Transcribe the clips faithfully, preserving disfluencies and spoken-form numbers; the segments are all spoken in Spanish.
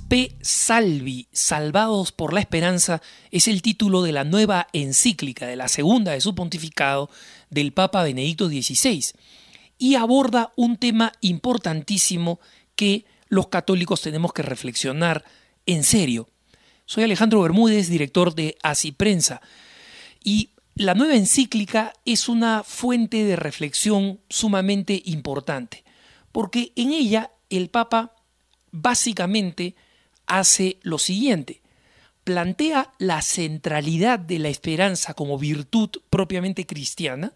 Spe Salvi, Salvados por la Esperanza, es el título de la nueva encíclica, de la segunda de su pontificado, del Papa Benedicto dieciséis, y aborda un tema importantísimo que los católicos tenemos que reflexionar en serio. Soy Alejandro Bermúdez, director de Así Prensa, y la nueva encíclica es una fuente de reflexión sumamente importante, porque en ella el Papa básicamente hace lo siguiente: plantea la centralidad de la esperanza como virtud propiamente cristiana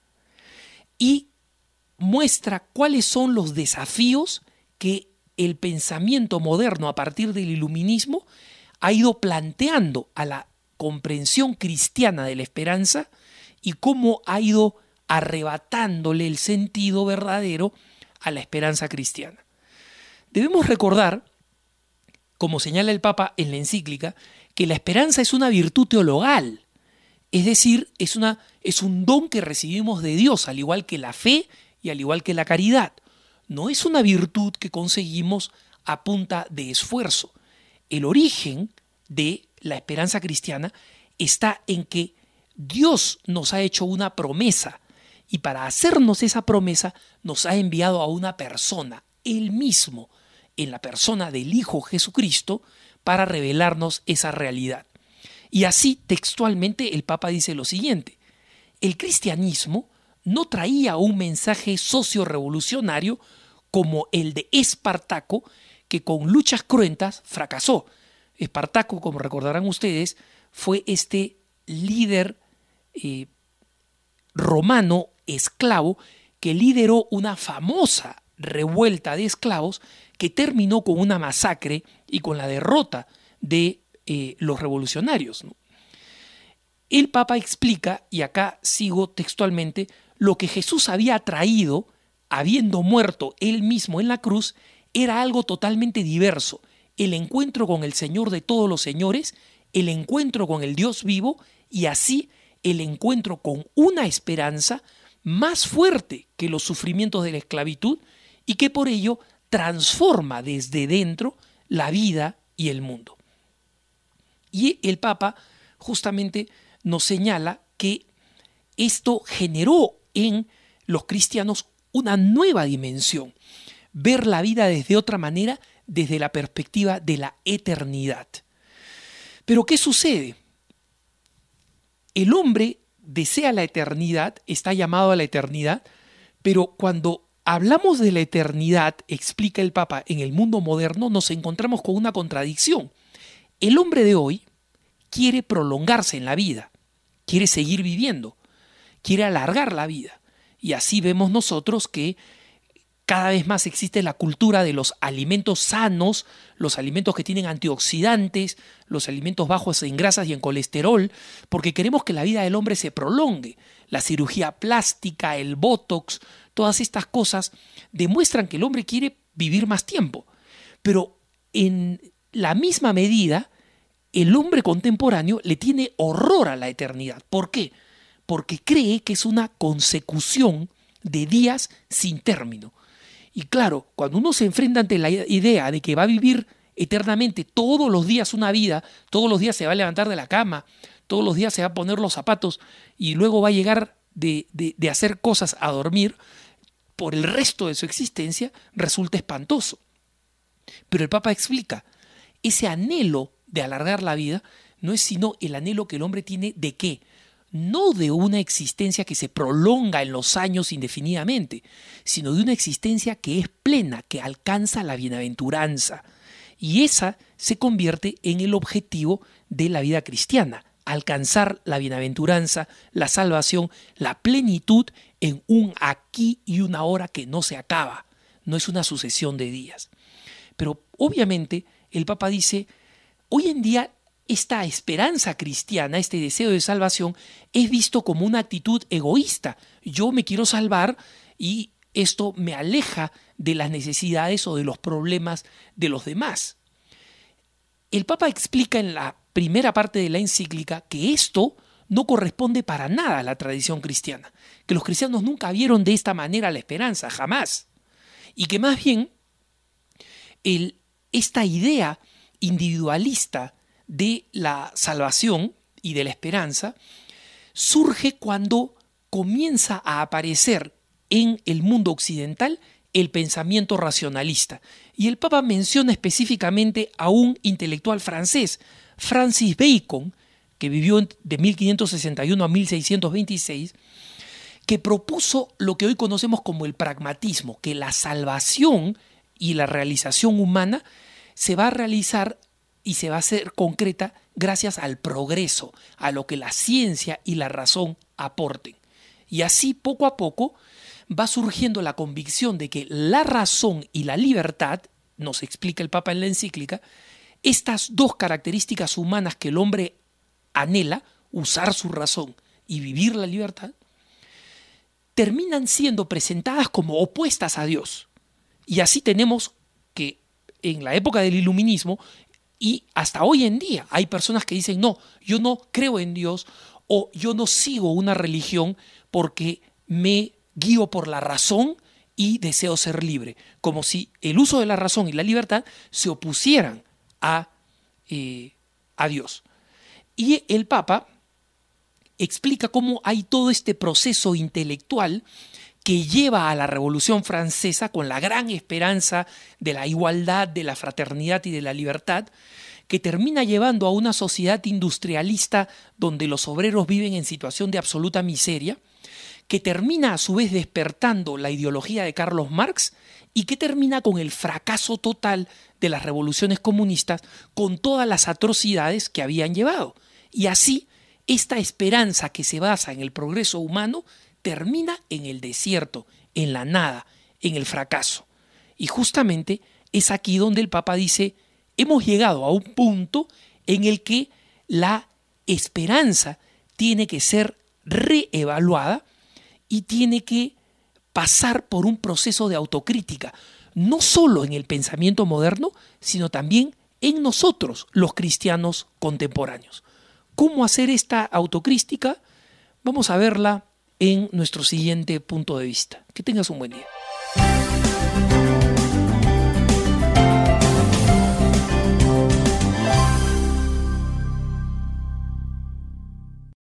y muestra cuáles son los desafíos que el pensamiento moderno a partir del iluminismo ha ido planteando a la comprensión cristiana de la esperanza y cómo ha ido arrebatándole el sentido verdadero a la esperanza cristiana. Debemos recordar, como señala el Papa en la encíclica, que la esperanza es una virtud teologal, es decir, es, una, es un don que recibimos de Dios, al igual que la fe y al igual que la caridad. No es una virtud que conseguimos a punta de esfuerzo. El origen de la esperanza cristiana está en que Dios nos ha hecho una promesa y para hacernos esa promesa nos ha enviado a una persona, Él mismo, en la persona del Hijo Jesucristo, para revelarnos esa realidad. Y así textualmente el Papa dice lo siguiente: el cristianismo no traía un mensaje socio-revolucionario como el de Espartaco, que con luchas cruentas fracasó. Espartaco, como recordarán ustedes, fue este líder eh, romano esclavo que lideró una famosa revuelta de esclavos que terminó con una masacre y con la derrota de eh, los revolucionarios, ¿no? El Papa explica, y acá sigo textualmente, lo que Jesús había traído, habiendo muerto él mismo en la cruz, era algo totalmente diverso: el encuentro con el Señor de todos los señores, el encuentro con el Dios vivo y así el encuentro con una esperanza más fuerte que los sufrimientos de la esclavitud y que por ello transforma desde dentro la vida y el mundo. Y el Papa justamente nos señala que esto generó en los cristianos una nueva dimensión: ver la vida desde otra manera, desde la perspectiva de la eternidad. Pero ¿qué sucede? El hombre desea la eternidad, está llamado a la eternidad, pero cuando hablamos de la eternidad, explica el Papa, en el mundo moderno nos encontramos con una contradicción. El hombre de hoy quiere prolongarse en la vida, quiere seguir viviendo, quiere alargar la vida. Y así vemos nosotros que cada vez más existe la cultura de los alimentos sanos, los alimentos que tienen antioxidantes, los alimentos bajos en grasas y en colesterol, porque queremos que la vida del hombre se prolongue. La cirugía plástica, el botox, todas estas cosas demuestran que el hombre quiere vivir más tiempo. Pero en la misma medida, el hombre contemporáneo le tiene horror a la eternidad. ¿Por qué? Porque cree que es una consecución de días sin término. Y claro, cuando uno se enfrenta ante la idea de que va a vivir eternamente todos los días una vida, todos los días se va a levantar de la cama, todos los días se va a poner los zapatos y luego va a llegar de, de, de hacer cosas a dormir por el resto de su existencia, resulta espantoso. Pero el Papa explica, ese anhelo de alargar la vida no es sino el anhelo que el hombre tiene de ¿qué? No de una existencia que se prolonga en los años indefinidamente, sino de una existencia que es plena, que alcanza la bienaventuranza. Y esa se convierte en el objetivo de la vida cristiana: alcanzar la bienaventuranza, la salvación, la plenitud en un aquí y una ahora que no se acaba, no es una sucesión de días. Pero obviamente el Papa dice, hoy en día esta esperanza cristiana, este deseo de salvación, es visto como una actitud egoísta. Yo me quiero salvar y esto me aleja de las necesidades o de los problemas de los demás. El Papa explica en la primera parte de la encíclica que esto no corresponde para nada a la tradición cristiana, que los cristianos nunca vieron de esta manera la esperanza, jamás, y que más bien el, esta idea individualista de la salvación y de la esperanza surge cuando comienza a aparecer en el mundo occidental el pensamiento racionalista. Y el Papa menciona específicamente a un intelectual francés, Francis Bacon, que vivió de mil quinientos sesenta y uno a mil seiscientos veintiséis, que propuso lo que hoy conocemos como el pragmatismo, que la salvación y la realización humana se va a realizar y se va a hacer concreta gracias al progreso, a lo que la ciencia y la razón aporten. Y así, poco a poco, va surgiendo la convicción de que la razón y la libertad, nos explica el Papa en la encíclica, estas dos características humanas que el hombre anhela, usar su razón y vivir la libertad, terminan siendo presentadas como opuestas a Dios. Y así tenemos que en la época del iluminismo y hasta hoy en día hay personas que dicen, no, yo no creo en Dios o yo no sigo una religión porque me guío por la razón y deseo ser libre, como si el uso de la razón y la libertad se opusieran a, eh, a Dios. Y el Papa explica cómo hay todo este proceso intelectual que lleva a la Revolución Francesa con la gran esperanza de la igualdad, de la fraternidad y de la libertad, que termina llevando a una sociedad industrialista donde los obreros viven en situación de absoluta miseria, que termina a su vez despertando la ideología de Carlos Marx y que termina con el fracaso total de las revoluciones comunistas con todas las atrocidades que habían llevado. Y así, esta esperanza que se basa en el progreso humano termina en el desierto, en la nada, en el fracaso. Y justamente es aquí donde el Papa dice, hemos llegado a un punto en el que la esperanza tiene que ser reevaluada y tiene que pasar por un proceso de autocrítica, no solo en el pensamiento moderno, sino también en nosotros, los cristianos contemporáneos. ¿Cómo hacer esta autocrítica? Vamos a verla en nuestro siguiente punto de vista. Que tengas un buen día.